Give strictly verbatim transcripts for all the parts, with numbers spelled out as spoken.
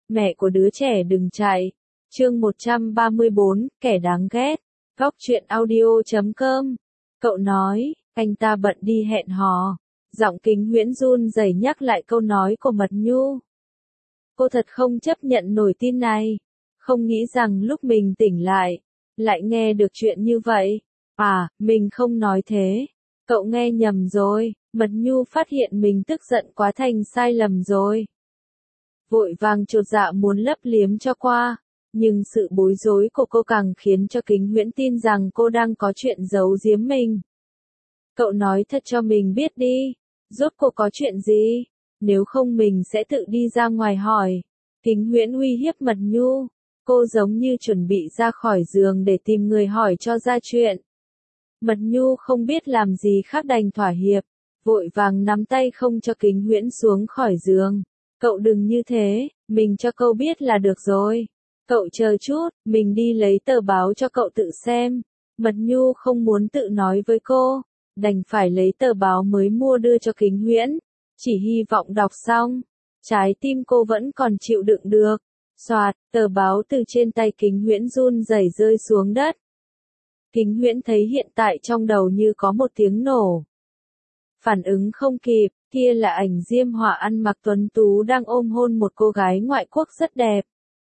mẹ của đứa trẻ đừng chạy. Chương một trăm ba mươi bốn, kẻ đáng ghét. Góc truyện audio chấm com. Cậu nói, anh ta bận đi hẹn hò. Giọng Kính Huyễn run rẩy nhắc lại câu nói của Mật Nhu. Cô thật không chấp nhận nổi tin này. Không nghĩ rằng lúc mình tỉnh lại, lại nghe được chuyện như vậy. À, mình không nói thế. Cậu nghe nhầm rồi. Mật Nhu phát hiện mình tức giận quá thành sai lầm rồi. Vội vàng chột dạ muốn lấp liếm cho qua. Nhưng sự bối rối của cô càng khiến cho Kính Huyễn tin rằng cô đang có chuyện giấu giếm mình. Cậu nói thật cho mình biết đi. Rốt cuộc có chuyện gì? Nếu không mình sẽ tự đi ra ngoài hỏi. Kính Huyễn uy hiếp Mật Nhu. Cô giống như chuẩn bị ra khỏi giường để tìm người hỏi cho ra chuyện. Mật Nhu không biết làm gì khác đành thỏa hiệp. Vội vàng nắm tay không cho Kính Huyễn xuống khỏi giường. Cậu đừng như thế, mình cho cậu biết là được rồi. Cậu chờ chút, mình đi lấy tờ báo cho cậu tự xem. Mật Nhu không muốn tự nói với cô, đành phải lấy tờ báo mới mua đưa cho Kính Huyễn. Chỉ hy vọng đọc xong, trái tim cô vẫn còn chịu đựng được. Soạt, tờ báo từ trên tay Kính Huyễn run rẩy rơi xuống đất. Kính Huyễn thấy hiện tại trong đầu như có một tiếng nổ. Phản ứng không kịp, kia là ảnh Diêm Hỏa ăn mặc tuấn tú đang ôm hôn một cô gái ngoại quốc rất đẹp.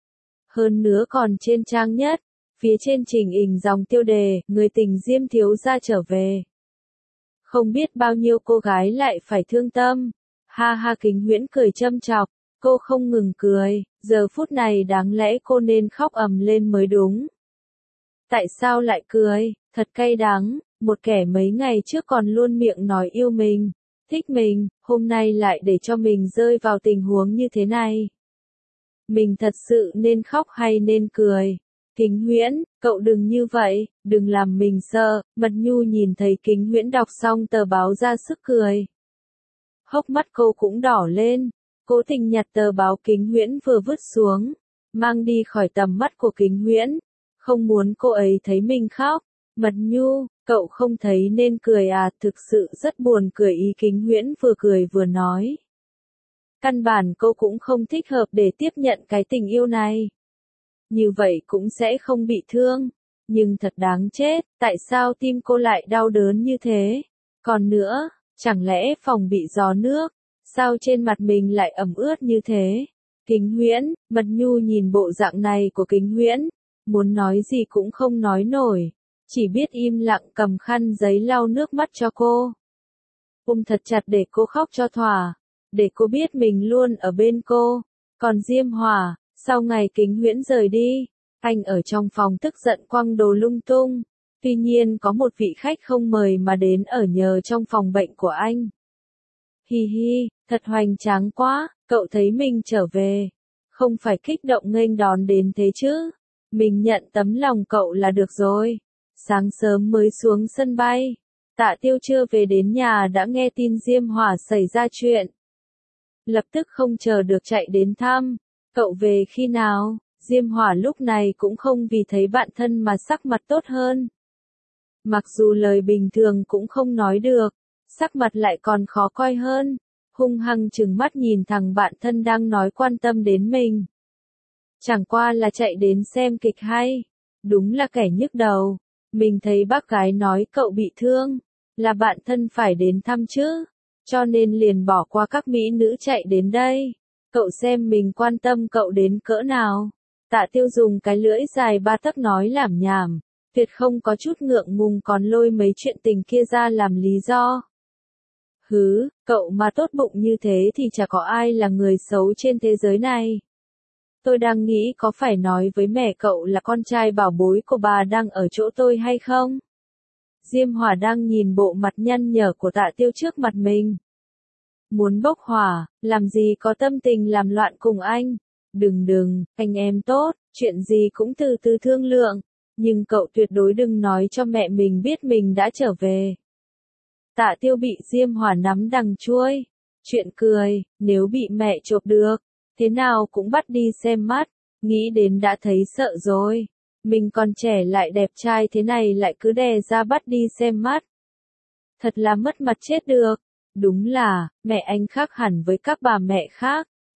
Hơn nữa còn trên trang nhất, phía trên trình hình dòng tiêu đề, người tình Diêm thiếu gia trở về. Không biết bao nhiêu cô gái lại phải thương tâm. Ha ha, Kính Huyễn cười châm chọc, cô không ngừng cười, giờ phút này đáng lẽ cô nên khóc ầm lên mới đúng. Tại sao lại cười, thật cay đắng, một kẻ mấy ngày trước còn luôn miệng nói yêu mình, thích mình, hôm nay lại để cho mình rơi vào tình huống như thế này. Mình thật sự nên khóc hay nên cười? Kính Huyễn, cậu đừng như vậy, đừng làm mình sợ. Mật Nhu nhìn thấy Kính Huyễn đọc xong tờ báo ra sức cười. Hốc mắt cô cũng đỏ lên, cố tình nhặt tờ báo Kính Huyễn vừa vứt xuống, mang đi khỏi tầm mắt của Kính Huyễn, không muốn cô ấy thấy mình khóc. Mật Nhu, cậu không thấy nên cười à, thực sự rất buồn cười, ý Kính Huyễn vừa cười vừa nói. Căn bản cô cũng không thích hợp để tiếp nhận cái tình yêu này. Như vậy cũng sẽ không bị thương. Nhưng thật đáng chết, tại sao tim cô lại đau đớn như thế? Còn nữa, chẳng lẽ phòng bị gió nước? Sao trên mặt mình lại ẩm ướt như thế? Kính Huyễn, Mật Nhu nhìn bộ dạng này của Kính Huyễn, muốn nói gì cũng không nói nổi. Chỉ biết im lặng cầm khăn giấy lau nước mắt cho cô. Ôm thật chặt để cô khóc cho thỏa. Để cô biết mình luôn ở bên cô. Còn Diêm Hỏa, sau ngày Kính Huyễn rời đi, anh ở trong phòng tức giận quăng đồ lung tung. Tuy nhiên có một vị khách không mời mà đến ở nhờ trong phòng bệnh của anh. Hi hi, thật hoành tráng quá, cậu thấy mình trở về. Không phải kích động nghênh đón đến thế chứ. Mình nhận tấm lòng cậu là được rồi. Sáng sớm mới xuống sân bay. Tạ Tiêu chưa về đến nhà đã nghe tin Diêm Hỏa xảy ra chuyện. Lập tức không chờ được chạy đến thăm. Cậu về khi nào? Diêm Hỏa lúc này cũng không vì thấy bạn thân mà sắc mặt tốt hơn. Mặc dù lời bình thường cũng không nói được, sắc mặt lại còn khó coi hơn. Hung hăng trừng mắt nhìn thằng bạn thân đang nói quan tâm đến mình. Chẳng qua là chạy đến xem kịch hay. Đúng là kẻ nhức đầu. Mình thấy bác gái nói cậu bị thương, là bạn thân phải đến thăm chứ. Cho nên liền bỏ qua các mỹ nữ chạy đến đây. Cậu xem mình quan tâm cậu đến cỡ nào. Tạ Tiêu dùng cái lưỡi dài ba tấc nói lảm nhảm, tuyệt không có chút ngượng ngùng, còn lôi mấy chuyện tình kia ra làm lý do. Hứ, cậu mà tốt bụng như thế thì chả có ai là người xấu trên thế giới này. Tôi đang nghĩ có phải nói với mẹ cậu là con trai bảo bối của bà đang ở chỗ tôi hay không? Diêm Hỏa đang nhìn bộ mặt nhăn nhở của Tạ Tiêu trước mặt mình. Muốn bốc hỏa, làm gì có tâm tình làm loạn cùng anh. Đừng đừng, anh em tốt, chuyện gì cũng từ từ thương lượng. Nhưng cậu tuyệt đối đừng nói cho mẹ mình biết mình đã trở về. Tạ Tiêu bị Diêm Hỏa nắm đằng chuôi. Chuyện cười, nếu bị mẹ chộp được, thế nào cũng bắt đi xem mắt. Nghĩ đến đã thấy sợ rồi. Mình còn trẻ lại đẹp trai thế này lại cứ đè ra bắt đi xem mắt. Thật là mất mặt chết được. Đúng là, mẹ anh khác hẳn với các bà mẹ khác.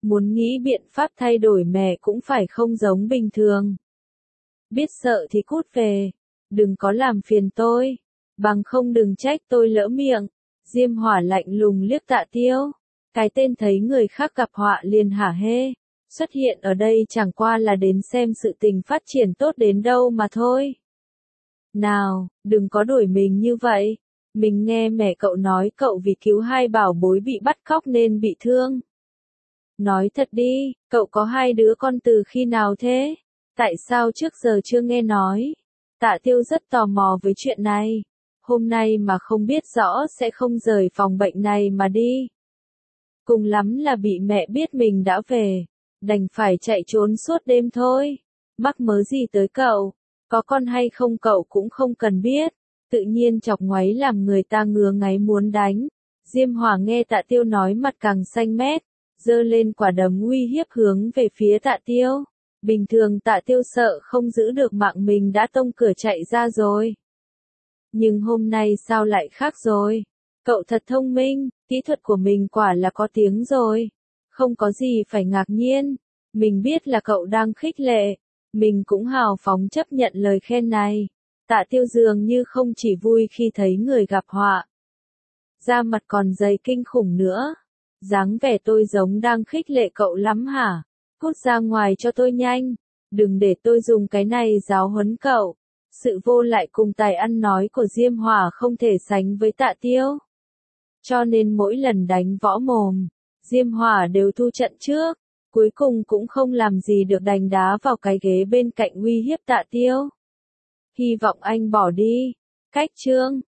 Muốn nghĩ biện pháp thay đổi mẹ cũng phải không giống bình thường. Biết sợ thì cút về. Đừng có làm phiền tôi. Bằng không đừng trách tôi lỡ miệng. Diêm Hỏa lạnh lùng liếc Tạ Tiêu. Cái tên thấy người khác gặp họa liền hả hê. Xuất hiện ở đây chẳng qua là đến xem sự tình phát triển tốt đến đâu mà thôi. Nào, đừng có đuổi mình như vậy. Mình nghe mẹ cậu nói cậu vì cứu hai bảo bối bị bắt cóc nên bị thương. Nói thật đi, cậu có hai đứa con từ khi nào thế? Tại sao trước giờ chưa nghe nói? Tạ Tiêu rất tò mò với chuyện này. Hôm nay mà không biết rõ sẽ không rời phòng bệnh này mà đi. Cùng lắm là bị mẹ biết mình đã về. Đành phải chạy trốn suốt đêm thôi. Mắc mớ gì tới cậu? Có con hay không cậu cũng không cần biết. Tự nhiên chọc ngoáy làm người ta ngứa ngáy muốn đánh. Diêm Hỏa nghe Tạ Tiêu nói mặt càng xanh mét. Giơ lên quả đấm uy hiếp hướng về phía Tạ Tiêu. Bình thường Tạ Tiêu sợ không giữ được mạng mình đã tông cửa chạy ra rồi. Nhưng hôm nay sao lại khác rồi? Cậu thật thông minh, kỹ thuật của mình quả là có tiếng rồi. Không có gì phải ngạc nhiên. Mình biết là cậu đang khích lệ. Mình cũng hào phóng chấp nhận lời khen này. Tạ Tiêu dường như không chỉ vui khi thấy người gặp họa. Da mặt còn dày kinh khủng nữa. Dáng vẻ tôi giống đang khích lệ cậu lắm hả? Cút ra ngoài cho tôi nhanh. Đừng để tôi dùng cái này giáo huấn cậu. Sự vô lại cùng tài ăn nói của Diêm Hỏa không thể sánh với Tạ Tiêu. Cho nên mỗi lần đánh võ mồm, Diêm Hỏa đều thu trận trước. Cuối cùng cũng không làm gì được đành đá vào cái ghế bên cạnh uy hiếp Tạ Tiêu. Hy vọng anh bỏ đi. Cách chương